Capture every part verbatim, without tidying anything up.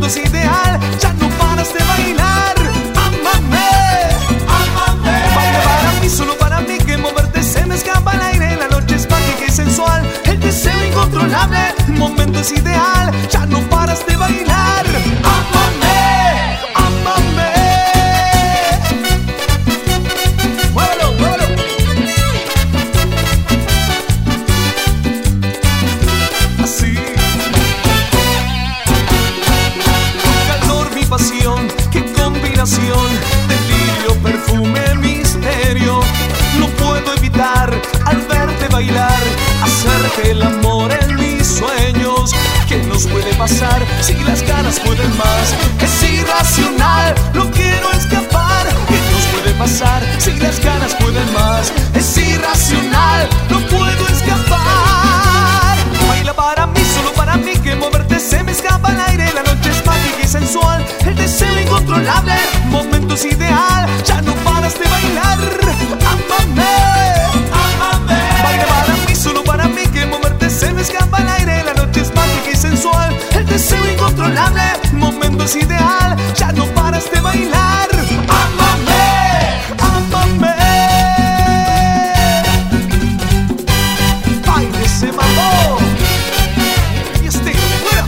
momento es ideal, ya no paras de bailar. Ámame, ámame. Baila para mí, solo para mí, que moverte se me escapa al aire. La noche es mágica y sensual, el deseo incontrolable. El momento es ideal, ya no paras de bailar. Ámame, ámame. Muévelo, muévelo. Así. Pasión, qué combinación, delirio, perfume, misterio. No puedo evitar al verte bailar, hacerte el amor en mis sueños. ¿Qué nos puede pasar si las ganas pueden más? Es irracional, no quiero escapar. ¿Qué nos puede pasar si las ganas pueden más? Es irracional, no puedo escapar. Baila para mí, solo para mí, que moverte se me escapa al aire. La noche es mágica y sensual, el deseo incontrolable. Momento es ideal, ya no paras de bailar. Ámame, ámame. Baila para mí, solo para mí, que moverte se me escapa al aire. La noche es mágica y sensual, el deseo incontrolable. Momento es ideal, ya no paras de bailar. Ámame, ámame. Baile ese mambo. Y este, fuera.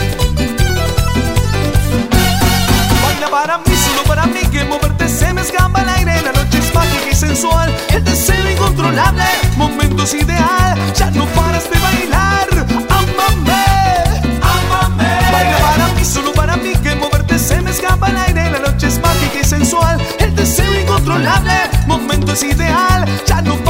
Baila para mí, solo para mí, que moverte se me escapa al aire. La noche es mágica y sensual, el deseo incontrolable. Momento es ideal, ya no paras de bailar. Ámame, ámame. Baila para mí, solo para mí, que moverte se me escapa al aire. La noche es mágica y sensual, el deseo incontrolable. Momento es ideal, ya no paras.